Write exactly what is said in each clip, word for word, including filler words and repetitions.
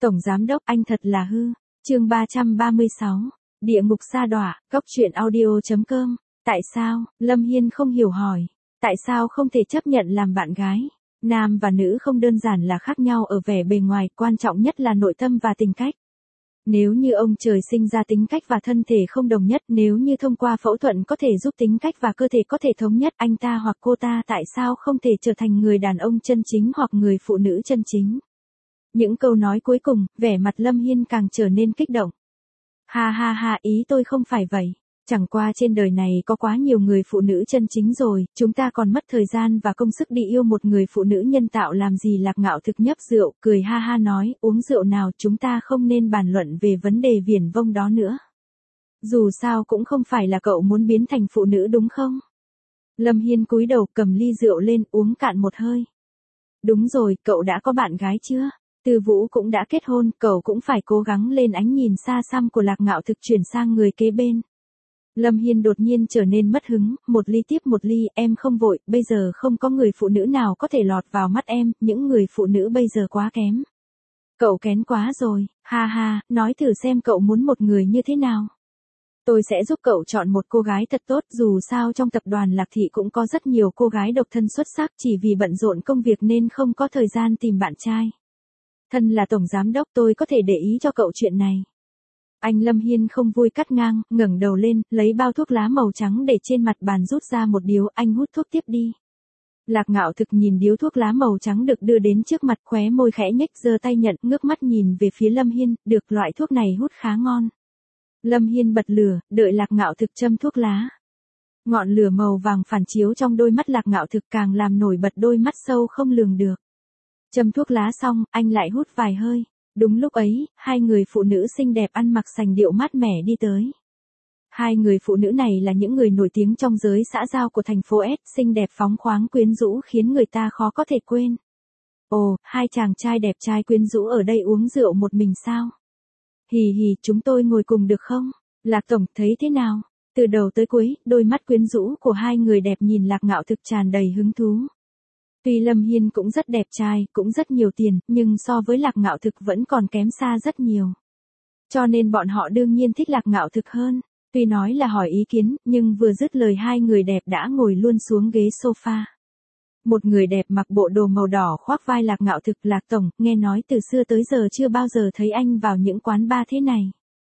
Tổng giám đốc anh thật là hư. Chương ba trăm ba mươi sáu. Địa ngục sa đọa, góc truyện audio chấm com. Tại sao? Lâm Hiên không hiểu hỏi. Tại sao không thể chấp nhận làm bạn gái? Nam và nữ không đơn giản là khác nhau ở vẻ bề ngoài, quan trọng nhất là nội tâm và tính cách. Nếu như ông trời sinh ra tính cách và thân thể không đồng nhất, nếu như thông qua phẫu thuật có thể giúp tính cách và cơ thể có thể thống nhất, anh ta hoặc cô ta tại sao không thể trở thành người đàn ông chân chính hoặc người phụ nữ chân chính? Những câu nói cuối cùng, vẻ mặt Lâm Hiên càng trở nên kích động. Ha ha ha, ý tôi không phải vậy. Chẳng qua trên đời này có quá nhiều người phụ nữ chân chính rồi, chúng ta còn mất thời gian và công sức đi yêu một người phụ nữ nhân tạo làm gì? Lạc Ngạo Thực nhấp rượu, cười ha ha nói, uống rượu nào, chúng ta không nên bàn luận về vấn đề viển vông đó nữa. Dù sao cũng không phải là cậu muốn biến thành phụ nữ đúng không? Lâm Hiên cúi đầu cầm ly rượu lên uống cạn một hơi. Đúng rồi, cậu đã có bạn gái chưa? Tư Vũ cũng đã kết hôn, cậu cũng phải cố gắng lên. Ánh nhìn xa xăm của Lạc Ngạo Thực chuyển sang người kế bên. Lâm Hiên đột nhiên trở nên mất hứng, một ly tiếp một ly, em không vội, bây giờ không có người phụ nữ nào có thể lọt vào mắt em, những người phụ nữ bây giờ quá kém. Cậu kén quá rồi, ha ha, nói thử xem cậu muốn một người như thế nào. Tôi sẽ giúp cậu chọn một cô gái thật tốt, dù sao trong tập đoàn Lạc Thị cũng có rất nhiều cô gái độc thân xuất sắc, chỉ vì bận rộn công việc nên không có thời gian tìm bạn trai. Thân là tổng giám đốc tôi có thể để ý cho cậu chuyện này. Anh Lâm Hiên không vui cắt ngang, ngẩng đầu lên, lấy bao thuốc lá màu trắng để trên mặt bàn rút ra một điếu, anh hút thuốc tiếp đi. Lạc Ngạo Thực nhìn điếu thuốc lá màu trắng được đưa đến trước mặt, khóe môi khẽ nhếch, giơ tay nhận, ngước mắt nhìn về phía Lâm Hiên, được, loại thuốc này hút khá ngon. Lâm Hiên bật lửa, đợi Lạc Ngạo Thực châm thuốc lá. Ngọn lửa màu vàng phản chiếu trong đôi mắt Lạc Ngạo Thực càng làm nổi bật đôi mắt sâu không lường được. Châm thuốc lá xong, anh lại hút vài hơi. Đúng lúc ấy, hai người phụ nữ xinh đẹp ăn mặc sành điệu mát mẻ đi tới. Hai người phụ nữ này là những người nổi tiếng trong giới xã giao của thành phố S, xinh đẹp phóng khoáng quyến rũ khiến người ta khó có thể quên. Ồ, hai chàng trai đẹp trai quyến rũ ở đây uống rượu một mình sao? Hì hì, chúng tôi ngồi cùng được không? Lạc Tổng thấy thế nào? Từ đầu tới cuối, đôi mắt quyến rũ của hai người đẹp nhìn Lạc Ngạo Thực tràn đầy hứng thú. Tuy Lâm Hiên cũng rất đẹp trai, cũng rất nhiều tiền, nhưng so với Lạc Ngạo Thực vẫn còn kém xa rất nhiều. Cho nên bọn họ đương nhiên thích Lạc Ngạo Thực hơn. Tuy nói là hỏi ý kiến, nhưng vừa dứt lời hai người đẹp đã ngồi luôn xuống ghế sofa. Một người đẹp mặc bộ đồ màu đỏ khoác vai Lạc Ngạo Thực. Lạc Tổng, nghe nói từ xưa tới giờ chưa bao giờ thấy anh vào những quán bar thế này.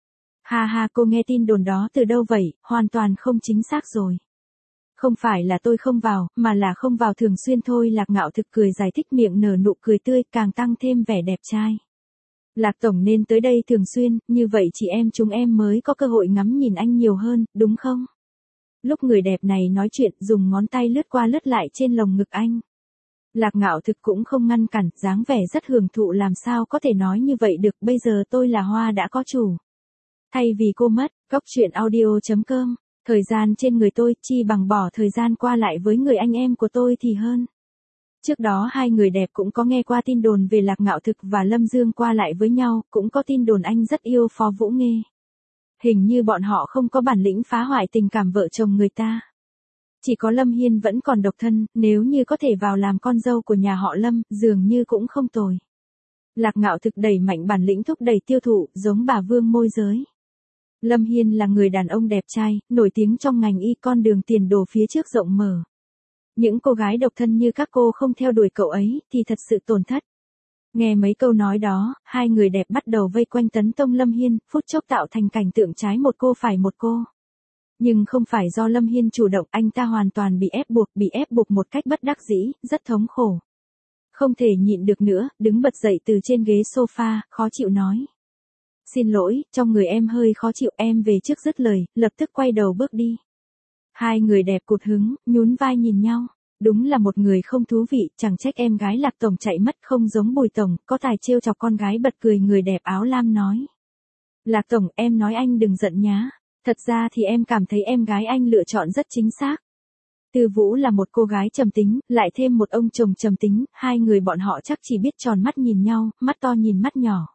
Ha ha, cô nghe tin đồn đó từ đâu vậy? Hoàn toàn không chính xác rồi. Không phải là tôi không vào, mà là không vào thường xuyên thôi. Lạc Ngạo Thực cười giải thích, miệng nở nụ cười tươi, càng tăng thêm vẻ đẹp trai. Lạc Tổng nên tới đây thường xuyên, như vậy chị em chúng em mới có cơ hội ngắm nhìn anh nhiều hơn, đúng không? Lúc người đẹp này nói chuyện, dùng ngón tay lướt qua lướt lại trên lồng ngực anh. Lạc Ngạo Thực cũng không ngăn cản, dáng vẻ rất hưởng thụ. Làm sao có thể nói như vậy được, bây giờ tôi là hoa đã có chủ. Thay vì cô mất, góc truyện audio chấm com. Thời gian trên người tôi, chi bằng bỏ thời gian qua lại với người anh em của tôi thì hơn. Trước đó hai người đẹp cũng có nghe qua tin đồn về Lạc Ngạo Thực và Lâm Dương qua lại với nhau, cũng có tin đồn anh rất yêu Phó Vũ Nghê. Hình như bọn họ không có bản lĩnh phá hoại tình cảm vợ chồng người ta. Chỉ có Lâm Hiên vẫn còn độc thân, nếu như có thể vào làm con dâu của nhà họ Lâm, dường như cũng không tồi. Lạc Ngạo Thực đẩy mạnh bản lĩnh thúc đẩy tiêu thụ, giống bà vương môi giới. Lâm Hiên là người đàn ông đẹp trai, nổi tiếng trong ngành y, con đường tiền đồ phía trước rộng mở. Những cô gái độc thân như các cô không theo đuổi cậu ấy, thì thật sự tổn thất. Nghe mấy câu nói đó, hai người đẹp bắt đầu vây quanh tấn công Lâm Hiên, phút chốc tạo thành cảnh tượng trái một cô phải một cô. Nhưng không phải do Lâm Hiên chủ động, anh ta hoàn toàn bị ép buộc, bị ép buộc một cách bất đắc dĩ, rất thống khổ. Không thể nhịn được nữa, đứng bật dậy từ trên ghế sofa, khó chịu nói. Xin lỗi, trong người em hơi khó chịu, em về trước. Dứt lời, lập tức quay đầu bước đi. Hai người đẹp cụt hứng, nhún vai nhìn nhau. Đúng là một người không thú vị, chẳng trách em gái Lạc Tổng chạy mất, không giống Bùi Tổng, có tài trêu chọc con gái. Bật cười, người đẹp áo lam nói. Lạc Tổng, em nói anh đừng giận nhá. Thật ra thì em cảm thấy em gái anh lựa chọn rất chính xác. Tư Vũ là một cô gái trầm tính, lại thêm một ông chồng trầm tính, hai người bọn họ chắc chỉ biết tròn mắt nhìn nhau, mắt to nhìn mắt nhỏ.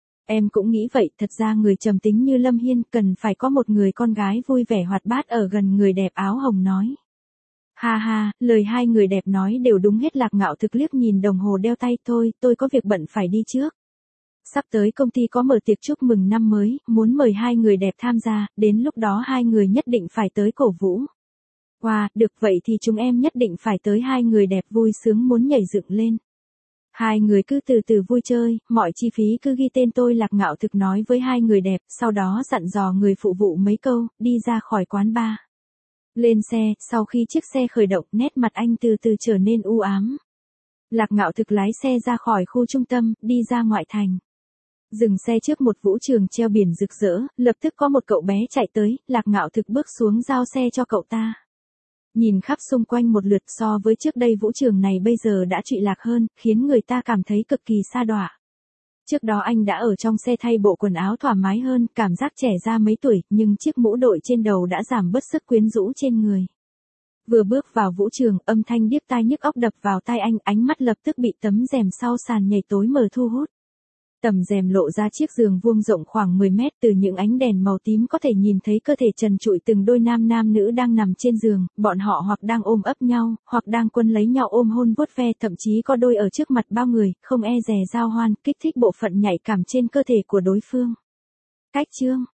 Em cũng nghĩ vậy, thật ra người trầm tính như Lâm Hiên cần phải có một người con gái vui vẻ hoạt bát ở gần. Người đẹp áo hồng nói. Ha ha, lời hai người đẹp nói đều đúng hết. Lạc Ngạo Thực liếc nhìn đồng hồ đeo tay, thôi, tôi có việc bận phải đi trước. Sắp tới công ty có mở tiệc chúc mừng năm mới, muốn mời hai người đẹp tham gia, đến lúc đó hai người nhất định phải tới cổ vũ. Wow, được vậy thì chúng em nhất định phải tới, hai người đẹp vui sướng muốn nhảy dựng lên. Hai người cứ từ từ vui chơi, mọi chi phí cứ ghi tên tôi, Lạc Ngạo Thực nói với hai người đẹp, sau đó dặn dò người phụ vụ mấy câu, đi ra khỏi quán bar. Lên xe, sau khi chiếc xe khởi động, nét mặt anh từ từ trở nên u ám. Lạc Ngạo Thực lái xe ra khỏi khu trung tâm, đi ra ngoại thành. Dừng xe trước một vũ trường treo biển rực rỡ, lập tức có một cậu bé chạy tới, Lạc Ngạo Thực bước xuống giao xe cho cậu ta. Nhìn khắp xung quanh một lượt, so với trước đây vũ trường này bây giờ đã trụy lạc hơn, khiến người ta cảm thấy cực kỳ sa đọa. Trước đó anh đã ở trong xe thay bộ quần áo thoải mái hơn, cảm giác trẻ ra mấy tuổi, nhưng chiếc mũ đội trên đầu đã giảm bớt sức quyến rũ trên người. Vừa bước vào vũ trường, âm thanh điếc tai nhức óc đập vào tai anh, ánh mắt lập tức bị tấm rèm sau sàn nhảy tối mờ thu hút. Tầm rèm lộ ra chiếc giường vuông rộng khoảng mười mét, từ những ánh đèn màu tím có thể nhìn thấy cơ thể trần trụi từng đôi nam nam nữ đang nằm trên giường, bọn họ hoặc đang ôm ấp nhau, hoặc đang quấn lấy nhau ôm hôn vuốt ve, thậm chí có đôi ở trước mặt bao người, không e dè giao hoan, kích thích bộ phận nhạy cảm trên cơ thể của đối phương. Cách chương